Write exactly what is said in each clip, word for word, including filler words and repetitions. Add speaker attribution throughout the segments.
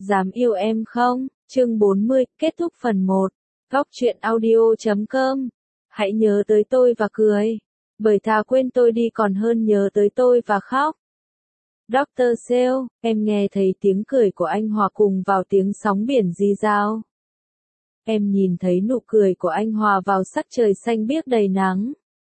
Speaker 1: Dám yêu em không? Chương bốn mươi, kết thúc phần một. Góc truyện audio chấm com. Hãy nhớ tới tôi và cười. Bởi thà quên tôi đi còn hơn nhớ tới tôi và khóc. doctor Sale, em nghe thấy tiếng cười của anh hòa cùng vào tiếng sóng biển rì rào. Em nhìn thấy nụ cười của anh hòa vào sắc trời xanh biếc đầy nắng.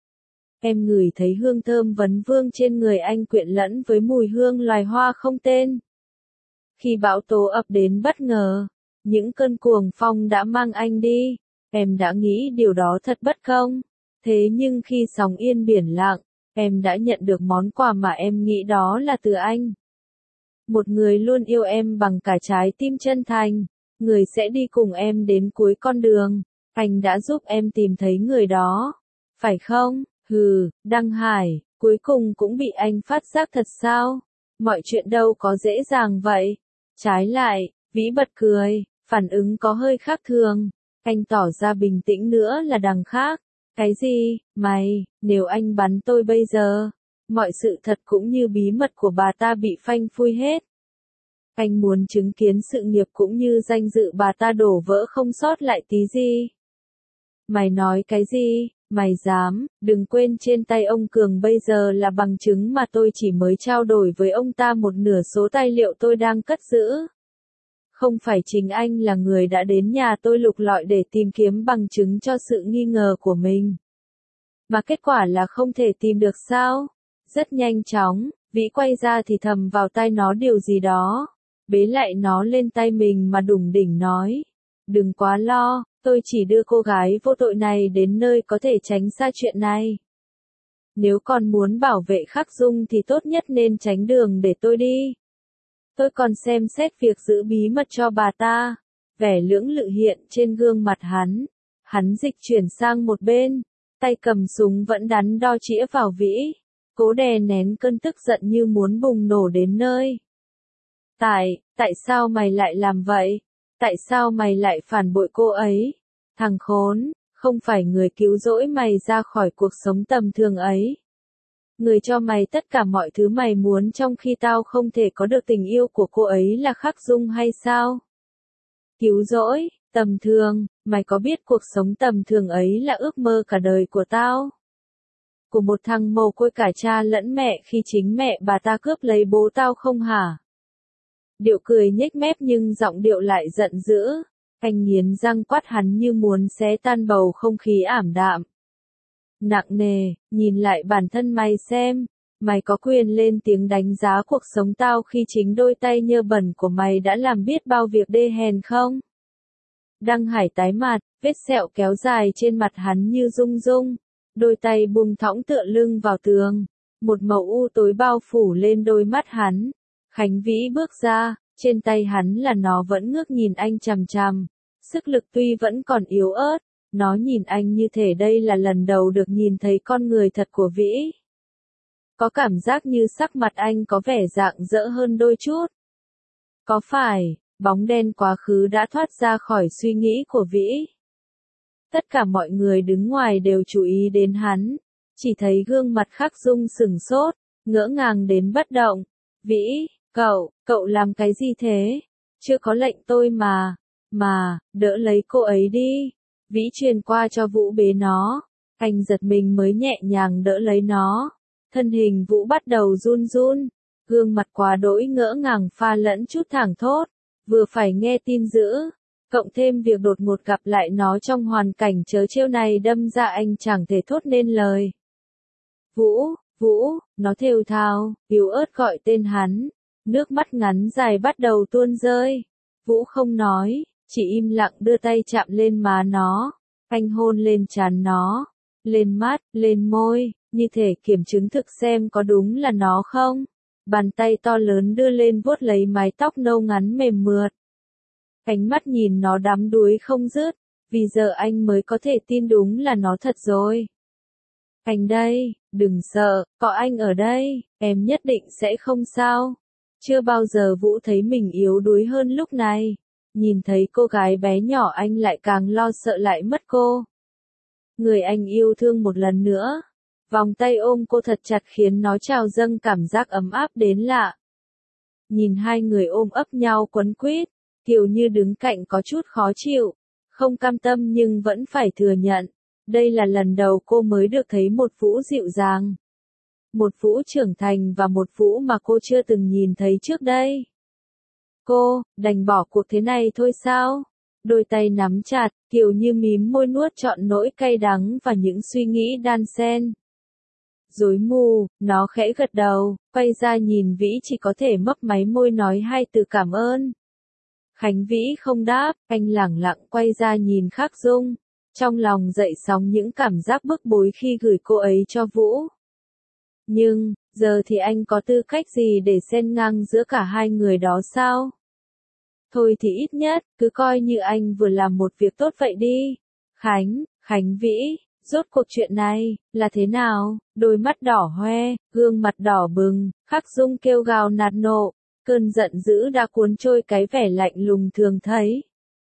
Speaker 1: Em ngửi thấy hương thơm vấn vương trên người anh quyện lẫn với mùi hương loài hoa không tên. Khi bão tố ập đến bất ngờ, những cơn cuồng phong đã mang anh đi, em đã nghĩ điều đó thật bất công. Thế nhưng khi sóng yên biển lặng, em đã nhận được món quà mà em nghĩ đó là từ anh. Một người luôn yêu em bằng cả trái tim chân thành, người sẽ đi cùng em đến cuối con đường. Anh đã giúp em tìm thấy người đó, phải không? Hừ, Đăng Hải, cuối cùng cũng bị anh phát giác thật sao? Mọi chuyện đâu có dễ dàng vậy. Trái lại, Vĩ bật cười, phản ứng có hơi khác thường. Anh tỏ ra bình tĩnh nữa là đằng khác. Cái gì, mày, nếu anh bắn tôi bây giờ, mọi sự thật cũng như bí mật của bà ta bị phanh phui hết. Anh muốn chứng kiến sự nghiệp cũng như danh dự bà ta đổ vỡ không sót lại tí gì. Mày nói cái gì? Mày dám, đừng quên trên tay ông Cường bây giờ là bằng chứng mà tôi chỉ mới trao đổi với ông ta một nửa số tài liệu tôi đang cất giữ. Không phải chính anh là người đã đến nhà tôi lục lọi để tìm kiếm bằng chứng cho sự nghi ngờ của mình. Mà kết quả là không thể tìm được sao? Rất nhanh chóng, Vĩ quay ra thì thầm vào tai nó điều gì đó. Bế lại nó lên tay mình mà đủng đỉnh nói. Đừng quá lo, tôi chỉ đưa cô gái vô tội này đến nơi có thể tránh xa chuyện này. Nếu còn muốn bảo vệ Khắc Dung thì tốt nhất nên tránh đường để tôi đi. Tôi còn xem xét việc giữ bí mật cho bà ta. Vẻ lưỡng lự hiện trên gương mặt hắn. Hắn dịch chuyển sang một bên, tay cầm súng vẫn đắn đo chĩa vào Vĩ. Cố đè nén cơn tức giận như muốn bùng nổ đến nơi. Tại, tại sao mày lại làm vậy? Tại sao mày lại phản bội cô ấy? Thằng khốn, không phải người cứu rỗi mày ra khỏi cuộc sống tầm thường ấy. Người cho mày tất cả mọi thứ mày muốn trong khi tao không thể có được tình yêu của cô ấy là Khắc Dung hay sao? Cứu rỗi, tầm thường, mày có biết cuộc sống tầm thường ấy là ước mơ cả đời của tao? Của một thằng mồ côi cả cha lẫn mẹ khi chính mẹ bà ta cướp lấy bố tao không hả? Điệu cười nhếch mép nhưng giọng điệu lại giận dữ. Anh nghiến răng quát hắn như muốn xé tan bầu không khí ảm đạm. Nặng nề, nhìn lại bản thân mày xem. Mày có quyền lên tiếng đánh giá cuộc sống tao khi chính đôi tay nhơ bẩn của mày đã làm biết bao việc đê hèn không? Đăng Hải tái mặt, vết sẹo kéo dài trên mặt hắn như rung rung. Đôi tay buông thõng tựa lưng vào tường. Một màu u tối bao phủ lên đôi mắt hắn. Khánh Vĩ bước ra, trên tay hắn là nó vẫn ngước nhìn anh chằm chằm. Sức lực tuy vẫn còn yếu ớt, nó nhìn anh như thể đây là lần đầu được nhìn thấy con người thật của Vĩ. Có cảm giác như sắc mặt anh có vẻ rạng rỡ hơn đôi chút. Có phải, bóng đen quá khứ đã thoát ra khỏi suy nghĩ của Vĩ? Tất cả mọi người đứng ngoài đều chú ý đến hắn, chỉ thấy gương mặt Khắc Dung sửng sốt, ngỡ ngàng đến bất động. Vĩ, cậu, cậu làm cái gì thế? Chưa có lệnh tôi mà, mà, đỡ lấy cô ấy đi. Vĩ truyền qua cho Vũ bế nó, anh giật mình mới nhẹ nhàng đỡ lấy nó. Thân hình Vũ bắt đầu run run, gương mặt quá đỗi ngỡ ngàng pha lẫn chút thảng thốt, vừa phải nghe tin dữ, cộng thêm việc đột ngột gặp lại nó trong hoàn cảnh trớ trêu này đâm ra anh chẳng thể thốt nên lời. Vũ, Vũ, nó thều thào, yếu ớt gọi tên hắn, nước mắt ngắn dài bắt đầu tuôn rơi. Vũ không nói, chỉ im lặng đưa tay chạm lên má nó, anh hôn lên trán nó, lên mắt, lên môi, như thể kiểm chứng thực xem có đúng là nó không. Bàn tay to lớn đưa lên vuốt lấy mái tóc nâu ngắn mềm mượt. Ánh mắt nhìn nó đắm đuối không dứt, vì giờ anh mới có thể tin đúng là nó thật rồi. Anh đây, đừng sợ, có anh ở đây, em nhất định sẽ không sao. Chưa bao giờ Vũ thấy mình yếu đuối hơn lúc này. Nhìn thấy cô gái bé nhỏ anh lại càng lo sợ lại mất cô. Người anh yêu thương một lần nữa. Vòng tay ôm cô thật chặt khiến nó trào dâng cảm giác ấm áp đến lạ. Nhìn hai người ôm ấp nhau quấn quýt, Kiều Như đứng cạnh có chút khó chịu, không cam tâm nhưng vẫn phải thừa nhận. Đây là lần đầu cô mới được thấy một Vũ dịu dàng. Một Vũ trưởng thành và một Vũ mà cô chưa từng nhìn thấy trước đây. Cô, đành bỏ cuộc thế này thôi sao? Đôi tay nắm chặt, Kiều Như mím môi nuốt trọn nỗi cay đắng và những suy nghĩ đan xen. Rối mù, nó khẽ gật đầu, quay ra nhìn Vĩ chỉ có thể mấp máy môi nói hai từ cảm ơn. Khánh Vĩ không đáp, anh lẳng lặng quay ra nhìn Khắc Dung. Trong lòng dậy sóng những cảm giác bức bối khi gửi cô ấy cho Vũ. Nhưng, giờ thì anh có tư cách gì để xen ngang giữa cả hai người đó sao? Thôi thì ít nhất, cứ coi như anh vừa làm một việc tốt vậy đi. Khánh, Khánh Vĩ, rốt cuộc chuyện này, là thế nào? Đôi mắt đỏ hoe, gương mặt đỏ bừng, Khắc Dung kêu gào nạt nộ, cơn giận dữ đã cuốn trôi cái vẻ lạnh lùng thường thấy.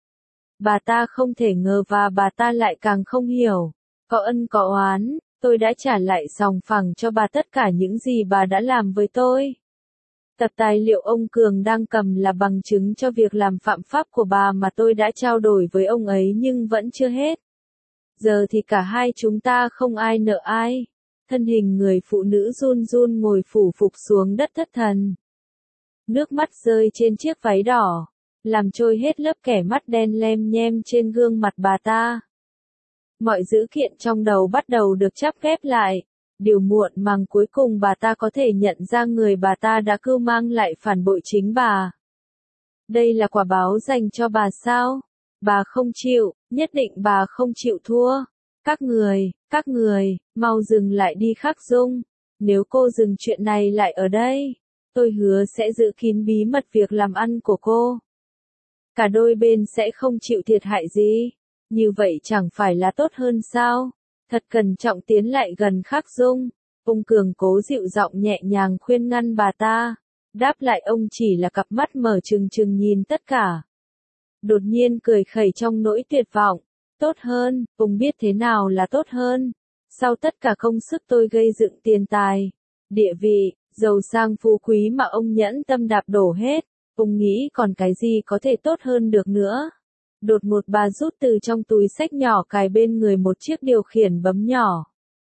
Speaker 1: Bà ta không thể ngờ và bà ta lại càng không hiểu. Có ân có oán, tôi đã trả lại sòng phẳng cho bà tất cả những gì bà đã làm với tôi. Tập tài liệu ông Cường đang cầm là bằng chứng cho việc làm phạm pháp của bà mà tôi đã trao đổi với ông ấy nhưng vẫn chưa hết. Giờ thì cả hai chúng ta không ai nợ ai. Thân hình người phụ nữ run run ngồi phủ phục xuống đất thất thần. Nước mắt rơi trên chiếc váy đỏ, làm trôi hết lớp kẻ mắt đen lem nhem trên gương mặt bà ta. Mọi dữ kiện trong đầu bắt đầu được chắp ghép lại. Điều muộn màng cuối cùng bà ta có thể nhận ra người bà ta đã cưu mang lại phản bội chính bà. Đây là quả báo dành cho bà sao? Bà không chịu, nhất định bà không chịu thua. Các người, các người, mau dừng lại đi Khắc Dung. Nếu cô dừng chuyện này lại ở đây, tôi hứa sẽ giữ kín bí mật việc làm ăn của cô. Cả đôi bên sẽ không chịu thiệt hại gì. Như vậy chẳng phải là tốt hơn sao? Thật cẩn trọng tiến lại gần Khắc Dung. Ông Cường cố dịu giọng nhẹ nhàng khuyên ngăn bà ta. Đáp lại ông chỉ là cặp mắt mở trừng trừng nhìn tất cả. Đột nhiên cười khẩy trong nỗi tuyệt vọng. Tốt hơn, ông biết thế nào là tốt hơn. Sau tất cả công sức tôi gây dựng tiền tài, địa vị, giàu sang phú quý mà ông nhẫn tâm đạp đổ hết, ông nghĩ còn cái gì có thể tốt hơn được nữa. Đột một bà rút từ trong túi xách nhỏ cài bên người một chiếc điều khiển bấm nhỏ.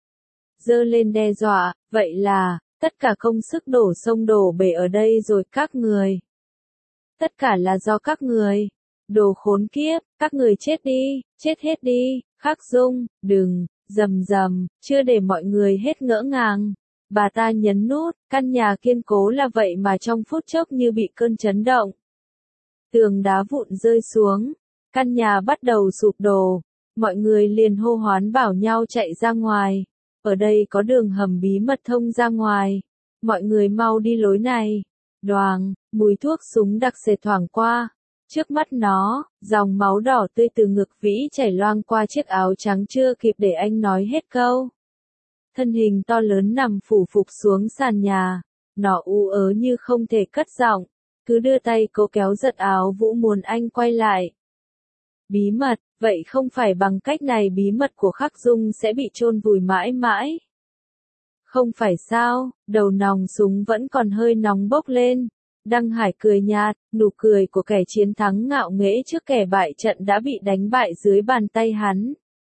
Speaker 1: Giơ lên đe dọa, vậy là, tất cả công sức đổ sông đổ bể ở đây rồi các người. Tất cả là do các người. Đồ khốn kiếp, các người chết đi, chết hết đi, Khắc Dung, đừng, rầm rầm, chưa để mọi người hết ngỡ ngàng. Bà ta nhấn nút, căn nhà kiên cố là vậy mà trong phút chốc như bị cơn chấn động. Tường đá vụn rơi xuống, căn nhà bắt đầu sụp đổ, mọi người liền hô hoán bảo nhau chạy ra ngoài. Ở đây có đường hầm bí mật thông ra ngoài, mọi người mau đi lối này. Đoàng, mùi thuốc súng đặc sệt thoảng qua. Trước mắt nó, dòng máu đỏ tươi từ ngực Vĩ chảy loang qua chiếc áo trắng chưa kịp để anh nói hết câu. Thân hình to lớn nằm phủ phục xuống sàn nhà, nó u ớ như không thể cất giọng, cứ đưa tay cố kéo giật áo Vũ muốn anh quay lại. Bí mật, vậy không phải bằng cách này bí mật của Khắc Dung sẽ bị chôn vùi mãi mãi. Không phải sao, đầu nòng súng vẫn còn hơi nóng bốc lên. Đăng Hải cười nhạt, nụ cười của kẻ chiến thắng ngạo nghễ trước kẻ bại trận đã bị đánh bại dưới bàn tay hắn.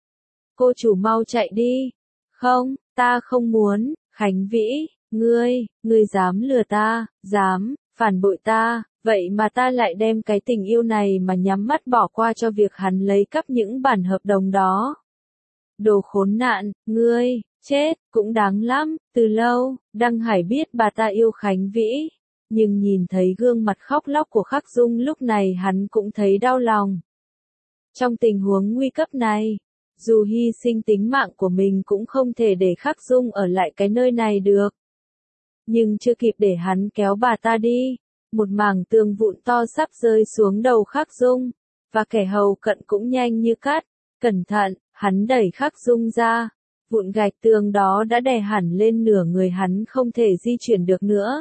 Speaker 1: Cô chủ mau chạy đi. Không, ta không muốn, Khánh Vĩ, ngươi, ngươi dám lừa ta, dám, phản bội ta, vậy mà ta lại đem cái tình yêu này mà nhắm mắt bỏ qua cho việc hắn lấy cắp những bản hợp đồng đó. Đồ khốn nạn, ngươi, chết, cũng đáng lắm, từ lâu, Đăng Hải biết bà ta yêu Khánh Vĩ. Nhưng nhìn thấy gương mặt khóc lóc của Khắc Dung lúc này hắn cũng thấy đau lòng. Trong tình huống nguy cấp này, dù hy sinh tính mạng của mình cũng không thể để Khắc Dung ở lại cái nơi này được. Nhưng chưa kịp để hắn kéo bà ta đi, một mảng tường vụn to sắp rơi xuống đầu Khắc Dung, và kẻ hầu cận cũng nhanh như cắt. Cẩn thận, hắn đẩy Khắc Dung ra, vụn gạch tường đó đã đè hẳn lên nửa người hắn không thể di chuyển được nữa.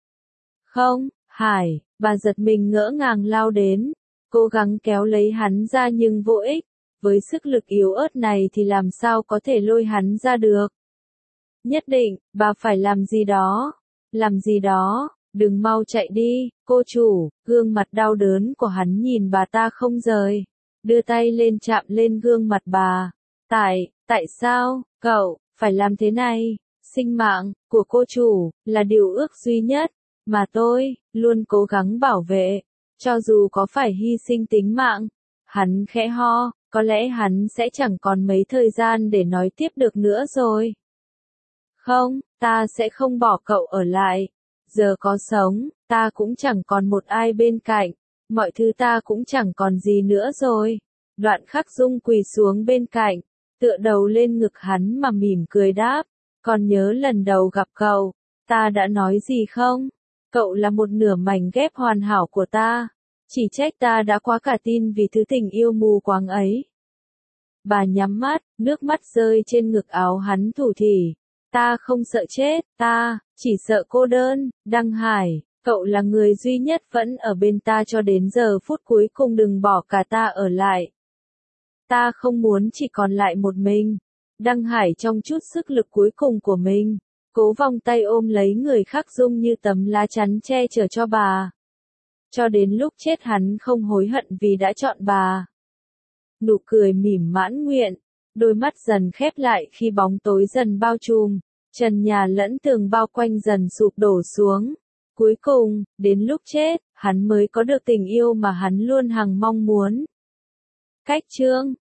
Speaker 1: Không, Hải, bà giật mình ngỡ ngàng lao đến, cố gắng kéo lấy hắn ra nhưng vô ích, với sức lực yếu ớt này thì làm sao có thể lôi hắn ra được. Nhất định, bà phải làm gì đó, làm gì đó, Đừng mau chạy đi, cô chủ, gương mặt đau đớn của hắn nhìn bà ta không rời. Đưa tay lên chạm lên gương mặt bà. Tại, tại sao, cậu, phải làm thế này? Sinh mạng của cô chủ là điều ước duy nhất mà tôi luôn cố gắng bảo vệ, cho dù có phải hy sinh tính mạng. Hắn khẽ ho, có lẽ hắn sẽ chẳng còn mấy thời gian để nói tiếp được nữa rồi. Không, ta sẽ không bỏ cậu ở lại. Giờ có sống, ta cũng chẳng còn một ai bên cạnh, mọi thứ ta cũng chẳng còn gì nữa rồi. Đoạn Khắc Dung quỳ xuống bên cạnh, tựa đầu lên ngực hắn mà mỉm cười đáp, còn nhớ lần đầu gặp cậu, ta đã nói gì không? Cậu là một nửa mảnh ghép hoàn hảo của ta, chỉ trách ta đã quá cả tin vì thứ tình yêu mù quáng ấy. Bà nhắm mắt, nước mắt rơi trên ngực áo hắn thủ thỉ. Ta không sợ chết, ta chỉ sợ cô đơn. Đăng Hải, cậu là người duy nhất vẫn ở bên ta cho đến giờ phút cuối cùng, đừng bỏ cả ta ở lại. Ta không muốn chỉ còn lại một mình. Đăng Hải trong chút sức lực cuối cùng của mình, cố vòng tay ôm lấy người Khắc Dung như tấm lá chắn che chở cho bà. Cho đến lúc chết hắn không hối hận vì đã chọn bà. Nụ cười mỉm mãn nguyện, đôi mắt dần khép lại khi bóng tối dần bao trùm, trần nhà lẫn tường bao quanh dần sụp đổ xuống. Cuối cùng, đến lúc chết, hắn mới có được tình yêu mà hắn luôn hằng mong muốn. Cách chương